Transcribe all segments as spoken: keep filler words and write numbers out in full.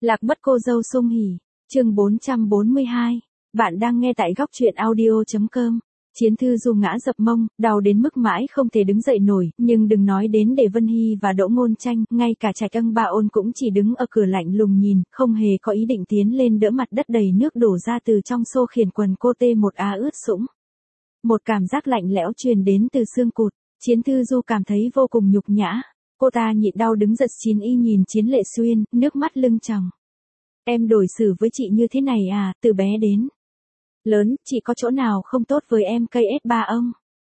Lạc mất cô dâu Sung Hỉ, chương bốn trăm bốn mươi hai. Bạn đang nghe tại góc truyện audio chấm com. Chiến Thư Du ngã dập mông, đau đến mức mãi không thể đứng dậy nổi, nhưng đừng nói đến để Vân Hy và Đỗ Ngôn Tranh, ngay cả Trạch Ân Ba Ôn cũng chỉ đứng ở cửa lạnh lùng nhìn, không hề có ý định tiến lên đỡ mặt đất đầy nước đổ ra từ trong xô khiển quần cô tê một á ướt sũng. Một cảm giác lạnh lẽo truyền đến từ xương cụt, Chiến Thư Du cảm thấy vô cùng nhục nhã. Cô ta nhịn đau đứng giật chín y nhìn Chiến Lệ Xuyên, nước mắt lưng tròng. Em đối xử với chị như thế này à, từ bé đến lớn, chị có chỗ nào không tốt với em cây ét ba ông?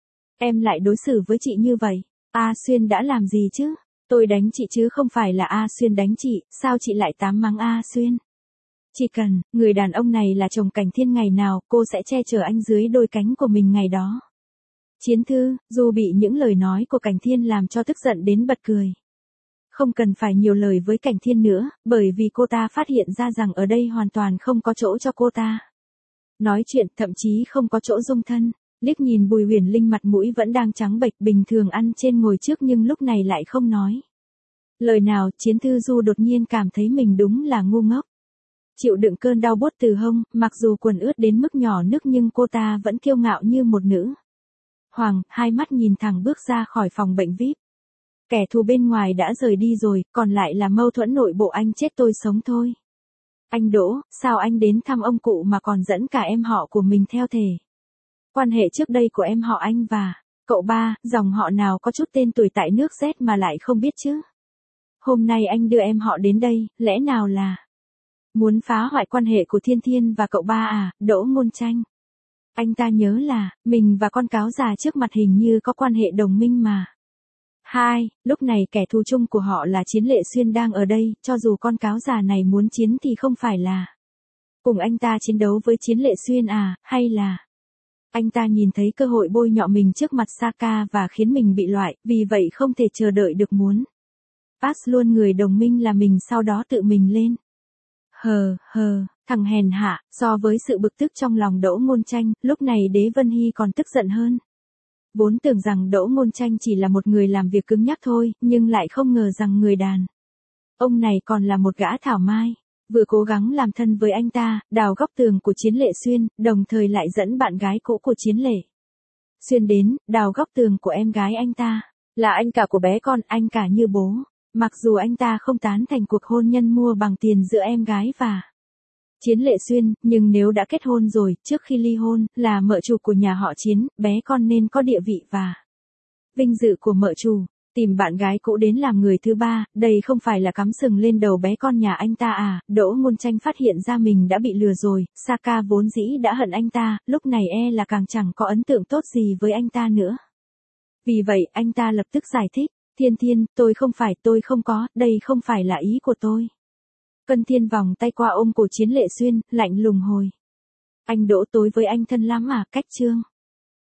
Em lại đối xử với chị như vậy. A Xuyên đã làm gì chứ? Tôi đánh chị chứ không phải là A Xuyên đánh chị, sao chị lại tám mắng A Xuyên? Chỉ cần, người đàn ông này là chồng Cảnh Thiên ngày nào, cô sẽ che chở anh dưới đôi cánh của mình ngày đó. Chiến Thư, dù bị những lời nói của Cảnh Thiên làm cho tức giận đến bật cười. Không cần phải nhiều lời với Cảnh Thiên nữa, bởi vì cô ta phát hiện ra rằng ở đây hoàn toàn không có chỗ cho cô ta nói chuyện, thậm chí không có chỗ dung thân. Liếc nhìn Bùi Huyền Linh mặt mũi vẫn đang trắng bệch bình thường ăn trên ngồi trước nhưng lúc này lại không nói lời nào. Chiến Thư Du đột nhiên cảm thấy mình đúng là ngu ngốc. Chịu đựng cơn đau buốt từ hông, mặc dù quần ướt đến mức nhỏ nước nhưng cô ta vẫn kiêu ngạo như một nữ hoàng, hai mắt nhìn thẳng bước ra khỏi phòng bệnh vi ai pi. Kẻ thù bên ngoài đã rời đi rồi, còn lại là mâu thuẫn nội bộ anh chết tôi sống thôi. Anh Đỗ, sao anh đến thăm ông cụ mà còn dẫn cả em họ của mình theo thể? Quan hệ trước đây của em họ anh và cậu ba, dòng họ nào có chút tên tuổi tại nước Z mà lại không biết chứ? Hôm nay anh đưa em họ đến đây, lẽ nào là muốn phá hoại quan hệ của Thiên Thiên và cậu ba à, Đỗ Ngôn Tranh? Anh ta nhớ là, mình và con cáo già trước mặt hình như có quan hệ đồng minh mà. Hai, lúc này kẻ thù chung của họ là Chiến Lệ Xuyên đang ở đây, cho dù con cáo già này muốn chiến thì không phải là cùng anh ta chiến đấu với Chiến Lệ Xuyên à, hay là anh ta nhìn thấy cơ hội bôi nhọ mình trước mặt Saka và khiến mình bị loại, vì vậy không thể chờ đợi được muốn pass luôn người đồng minh là mình sau đó tự mình lên. Hờ, hờ, thằng hèn hạ. So với sự bực tức trong lòng Đỗ Ngôn Tranh, lúc này Đế Vân Hy còn tức giận hơn. Vốn tưởng rằng Đỗ Ngôn Tranh chỉ là một người làm việc cứng nhắc thôi, nhưng lại không ngờ rằng người đàn ông này còn là một gã thảo mai. Vừa cố gắng làm thân với anh ta, đào góc tường của Chiến Lệ Xuyên, đồng thời lại dẫn bạn gái cũ của Chiến Lệ Xuyên đến, đào góc tường của em gái anh ta. Là anh cả của bé con, anh cả như bố. Mặc dù anh ta không tán thành cuộc hôn nhân mua bằng tiền giữa em gái và Chiến Lệ Xuyên, nhưng nếu đã kết hôn rồi, trước khi ly hôn, là mợ chủ của nhà họ Chiến, bé con nên có địa vị và vinh dự của mợ chủ. Tìm bạn gái cũ đến làm người thứ ba, đây không phải là cắm sừng lên đầu bé con nhà anh ta à? Đỗ Ngôn Tranh phát hiện ra mình đã bị lừa rồi, Saka vốn dĩ đã hận anh ta, lúc này e là càng chẳng có ấn tượng tốt gì với anh ta nữa. Vì vậy, anh ta lập tức giải thích, Thiên Thiên, tôi không phải, tôi không có, đây không phải là ý của tôi. Cân Thiên vòng tay qua ôm cổ Chiến Lệ Xuyên, lạnh lùng hồi. Anh Đỗ, tối với anh thân lắm à, cách trương.